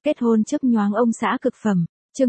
Kết hôn chớp nhoáng ông xã cực phẩm, chương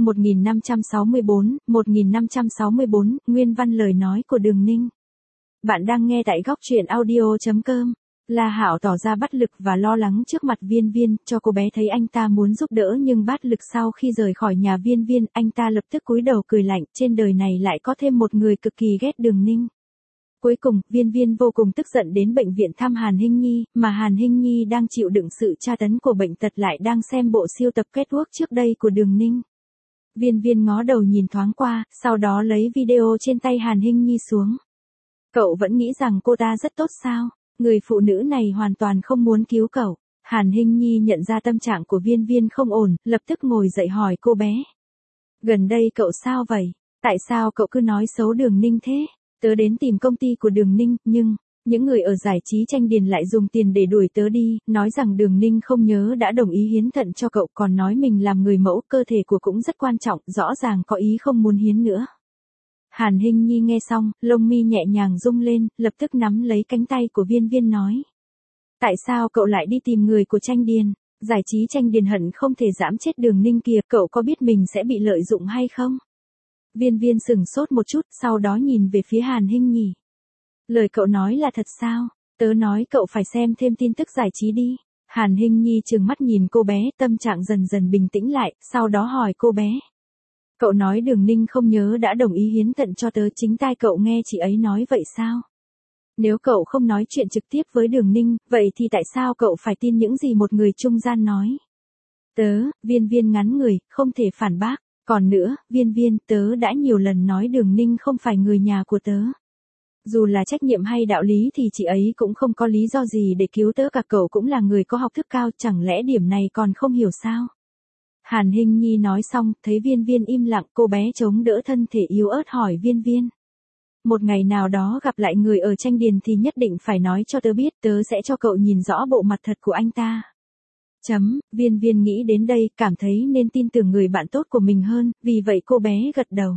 1564, nguyên văn lời nói của Đường Ninh. Bạn đang nghe tại góc truyện audio.com. La Hạo tỏ ra bất lực và lo lắng trước mặt Viên Viên, cho cô bé thấy anh ta muốn giúp đỡ nhưng bất lực. Sau khi rời khỏi nhà Viên Viên, anh ta lập tức cúi đầu cười lạnh, trên đời này lại có thêm một người cực kỳ ghét Đường Ninh. Cuối cùng, Viên Viên vô cùng tức giận đến bệnh viện thăm Hàn Hinh Nhi, mà Hàn Hinh Nhi đang chịu đựng sự tra tấn của bệnh tật lại đang xem bộ siêu tập catwalk trước đây của Đường Ninh. Viên Viên ngó đầu nhìn thoáng qua, sau đó lấy video trên tay Hàn Hinh Nhi xuống. Cậu vẫn nghĩ rằng cô ta rất tốt sao? Người phụ nữ này hoàn toàn không muốn cứu cậu. Hàn Hinh Nhi nhận ra tâm trạng của Viên Viên không ổn, lập tức ngồi dậy hỏi cô bé. Gần đây cậu sao vậy? Tại sao cậu cứ nói xấu Đường Ninh thế? Tớ đến tìm công ty của Đường Ninh, nhưng những người ở giải trí Tranh Điền lại dùng tiền để đuổi tớ đi, nói rằng Đường Ninh không nhớ đã đồng ý hiến thận cho cậu, còn nói mình làm người mẫu, cơ thể của cũng rất quan trọng, rõ ràng có ý không muốn hiến nữa. Hàn Hinh Nhi nghe xong, lông mi nhẹ nhàng rung lên, lập tức nắm lấy cánh tay của Viên Viên nói. Tại sao cậu lại đi tìm người của Tranh Điền? Giải trí Tranh Điền hận không thể giẫm chết Đường Ninh kìa, cậu có biết mình sẽ bị lợi dụng hay không? Viên Viên sửng sốt một chút, sau đó nhìn về phía Hàn Hinh Nhi. Lời cậu nói là thật sao? Tớ nói cậu phải xem thêm tin tức giải trí đi. Hàn Hinh Nhi trừng mắt nhìn cô bé, tâm trạng dần dần bình tĩnh lại, sau đó hỏi cô bé. Cậu nói Đường Ninh không nhớ đã đồng ý hiến thận cho tớ, chính tai cậu nghe chị ấy nói vậy sao? Nếu cậu không nói chuyện trực tiếp với Đường Ninh, vậy thì tại sao cậu phải tin những gì một người trung gian nói? Viên Viên ngắn người, không thể phản bác. Còn nữa, Viên Viên, tớ đã nhiều lần nói Đường Ninh không phải người nhà của tớ. Dù là trách nhiệm hay đạo lý thì chị ấy cũng không có lý do gì để cứu tớ cả, cậu cũng là người có học thức cao, chẳng lẽ điểm này còn không hiểu sao? Hàn Hinh Nhi nói xong, thấy Viên Viên im lặng, cô bé chống đỡ thân thể yếu ớt hỏi Viên Viên. Một ngày nào đó gặp lại người ở Tranh Điền thì nhất định phải nói cho tớ biết, tớ sẽ cho cậu nhìn rõ bộ mặt thật của anh ta. Viên Viên nghĩ đến đây, cảm thấy nên tin tưởng người bạn tốt của mình hơn, vì vậy cô bé gật đầu.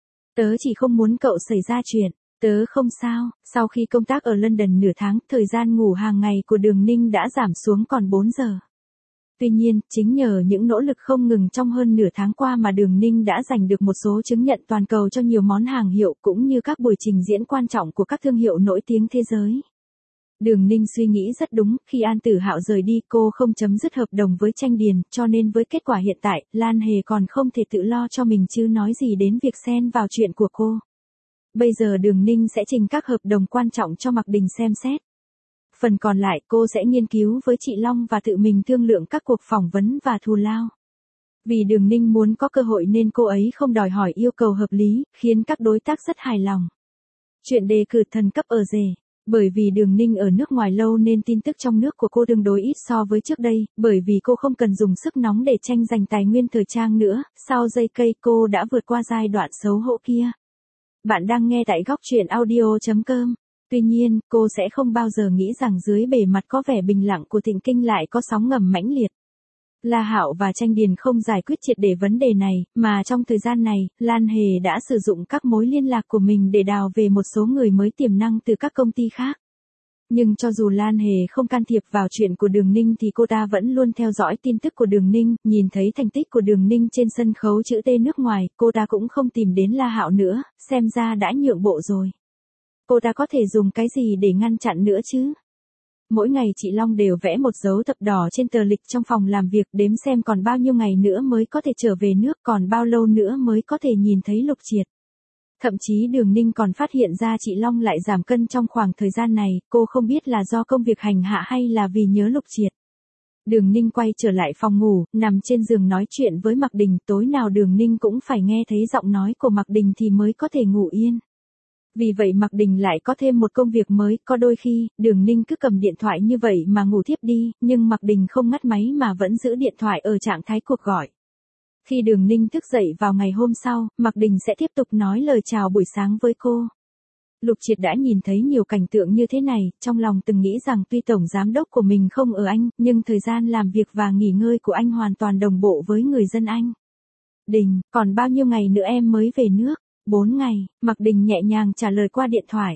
Tớ chỉ không muốn cậu xảy ra chuyện. Tớ không sao. Sau khi công tác ở London nửa tháng, thời gian ngủ hàng ngày của Đường Ninh đã giảm xuống còn 4 giờ. Tuy nhiên, chính nhờ những nỗ lực không ngừng trong hơn nửa tháng qua mà Đường Ninh đã giành được một số chứng nhận toàn cầu cho nhiều món hàng hiệu cũng như các buổi trình diễn quan trọng của các thương hiệu nổi tiếng thế giới. Đường Ninh suy nghĩ rất đúng, khi An Tử Hạo rời đi cô không chấm dứt hợp đồng với Tranh Điền, cho nên với kết quả hiện tại, Lan Hề còn không thể tự lo cho mình chứ nói gì đến việc xen vào chuyện của cô. Bây giờ Đường Ninh sẽ trình các hợp đồng quan trọng cho Mạc Đình xem xét. Phần còn lại cô sẽ nghiên cứu với chị Long và tự mình thương lượng các cuộc phỏng vấn và thù lao. Vì Đường Ninh muốn có cơ hội nên cô ấy không đòi hỏi yêu cầu hợp lý, khiến các đối tác rất hài lòng. Chuyện đề cử thần cấp ở rể. Bởi vì Đường Ninh ở nước ngoài lâu nên tin tức trong nước của cô tương đối ít so với trước đây, bởi vì cô không cần dùng sức nóng để tranh giành tài nguyên thời trang nữa, sau dây cây cô đã vượt qua giai đoạn xấu hổ kia. Bạn đang nghe tại góc truyện audio.com. Tuy nhiên, cô sẽ không bao giờ nghĩ rằng dưới bề mặt có vẻ bình lặng của Thịnh Kinh lại có sóng ngầm mãnh liệt. La Hạo và Tranh Điền không giải quyết triệt để vấn đề này, mà trong thời gian này, Lan Hề đã sử dụng các mối liên lạc của mình để đào về một số người mới tiềm năng từ các công ty khác. Nhưng cho dù Lan Hề không can thiệp vào chuyện của Đường Ninh thì cô ta vẫn luôn theo dõi tin tức của Đường Ninh, nhìn thấy thành tích của Đường Ninh trên sân khấu chữ T nước ngoài, cô ta cũng không tìm đến La Hạo nữa, xem ra đã nhượng bộ rồi. Cô ta có thể dùng cái gì để ngăn chặn nữa chứ? Mỗi ngày chị Long đều vẽ một dấu thập đỏ trên tờ lịch trong phòng làm việc, đếm xem còn bao nhiêu ngày nữa mới có thể trở về nước, còn bao lâu nữa mới có thể nhìn thấy Lục Triệt. Thậm chí Đường Ninh còn phát hiện ra chị Long lại giảm cân trong khoảng thời gian này, cô không biết là do công việc hành hạ hay là vì nhớ Lục Triệt. Đường Ninh quay trở lại phòng ngủ, nằm trên giường nói chuyện với Mạc Đình, tối nào Đường Ninh cũng phải nghe thấy giọng nói của Mạc Đình thì mới có thể ngủ yên. Vì vậy Mạc Đình lại có thêm một công việc mới, có đôi khi, Đường Ninh cứ cầm điện thoại như vậy mà ngủ thiếp đi, nhưng Mạc Đình không ngắt máy mà vẫn giữ điện thoại ở trạng thái cuộc gọi. Khi Đường Ninh thức dậy vào ngày hôm sau, Mạc Đình sẽ tiếp tục nói lời chào buổi sáng với cô. Lục Triệt đã nhìn thấy nhiều cảnh tượng như thế này, trong lòng từng nghĩ rằng tuy tổng giám đốc của mình không ở Anh, nhưng thời gian làm việc và nghỉ ngơi của anh hoàn toàn đồng bộ với người dân Anh. Đình, còn bao nhiêu ngày nữa em mới về nước? 4 ngày, Mạc Đình nhẹ nhàng trả lời qua điện thoại.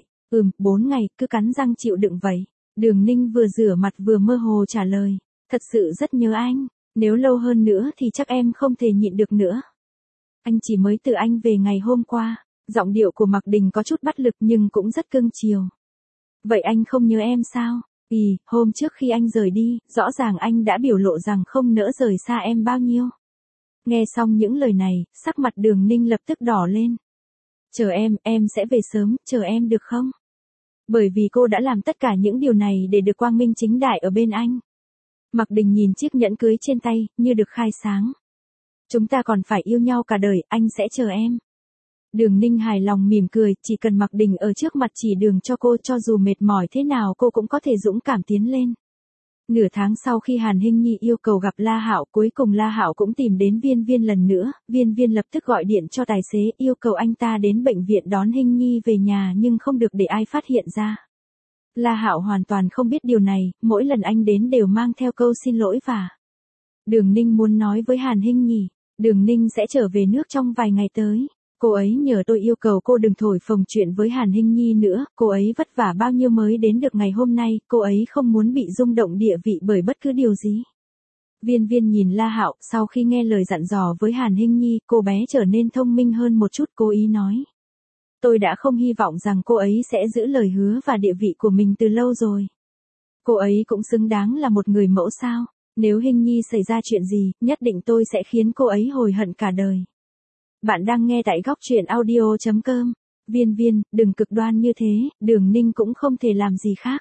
4 ngày, cứ cắn răng chịu đựng vậy. Đường Ninh vừa rửa mặt vừa mơ hồ trả lời. Thật sự rất nhớ anh. Nếu lâu hơn nữa thì chắc em không thể nhịn được nữa. Anh chỉ mới từ Anh về ngày hôm qua. Giọng điệu của Mạc Đình có chút bất lực nhưng cũng rất cưng chiều. Vậy anh không nhớ em sao? Hôm trước khi anh rời đi, rõ ràng anh đã biểu lộ rằng không nỡ rời xa em bao nhiêu. Nghe xong những lời này, sắc mặt Đường Ninh lập tức đỏ lên. Chờ em sẽ về sớm, chờ em được không? Bởi vì cô đã làm tất cả những điều này để được quang minh chính đại ở bên anh. Mạc Đình nhìn chiếc nhẫn cưới trên tay, như được khai sáng. Chúng ta còn phải yêu nhau cả đời, anh sẽ chờ em. Đường Ninh hài lòng mỉm cười, chỉ cần Mạc Đình ở trước mặt chỉ đường cho cô, cho dù mệt mỏi thế nào cô cũng có thể dũng cảm tiến lên. Nửa tháng sau khi Hàn Hinh Nhi yêu cầu gặp La Hạo, cuối cùng La Hạo cũng tìm đến Viên Viên lần nữa, Viên Viên lập tức gọi điện cho tài xế yêu cầu anh ta đến bệnh viện đón Hinh Nhi về nhà nhưng không được để ai phát hiện ra. La Hạo hoàn toàn không biết điều này, mỗi lần anh đến đều mang theo câu xin lỗi và Đường Ninh muốn nói với Hàn Hinh Nhi, Đường Ninh sẽ trở về nước trong vài ngày tới. Cô ấy nhờ tôi yêu cầu cô đừng thổi phồng chuyện với Hàn Hinh Nhi nữa, cô ấy vất vả bao nhiêu mới đến được ngày hôm nay, cô ấy không muốn bị rung động địa vị bởi bất cứ điều gì. Viên Viên nhìn La Hạo, sau khi nghe lời dặn dò với Hàn Hinh Nhi, cô bé trở nên thông minh hơn một chút, cố ý nói. Tôi đã không hy vọng rằng cô ấy sẽ giữ lời hứa và địa vị của mình từ lâu rồi. Cô ấy cũng xứng đáng là một người mẫu sao, nếu Hinh Nhi xảy ra chuyện gì, nhất định tôi sẽ khiến cô ấy hối hận cả đời. Bạn đang nghe tại góc truyện audio.com. Viên Viên, đừng cực đoan như thế, Đường Ninh cũng không thể làm gì khác.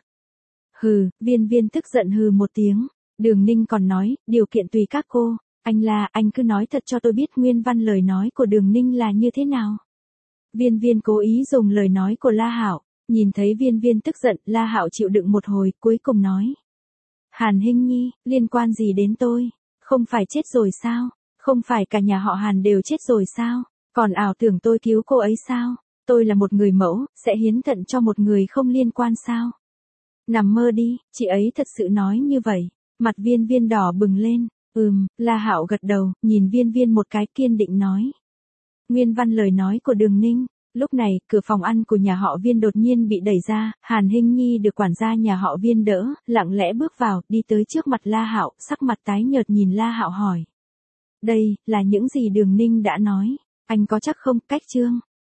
Viên Viên tức giận hừ một tiếng. Đường Ninh còn nói, điều kiện tùy các cô. Anh cứ nói thật cho tôi biết nguyên văn lời nói của Đường Ninh là như thế nào. Viên Viên cố ý dùng lời nói của La Hạo. Nhìn thấy Viên Viên tức giận, La Hạo chịu đựng một hồi, cuối cùng nói. Hàn Hinh Nhi, liên quan gì đến tôi? Không phải chết rồi sao? Không phải cả nhà họ Hàn đều chết rồi sao? Còn ảo tưởng tôi cứu cô ấy sao? Tôi là một người mẫu, sẽ hiến thận cho một người không liên quan sao? Nằm mơ đi, chị ấy thật sự nói như vậy. Mặt Viên Viên đỏ bừng lên. La Hạo gật đầu, nhìn Viên Viên một cái kiên định nói. Nguyên văn lời nói của Đường Ninh. Lúc này, cửa phòng ăn của nhà họ Viên đột nhiên bị đẩy ra, Hàn Hinh Nhi được quản gia nhà họ Viên đỡ, lặng lẽ bước vào, đi tới trước mặt La Hạo, sắc mặt tái nhợt nhìn La Hạo hỏi. Đây, là những gì Đường Ninh đã nói, anh có chắc không, cách chương.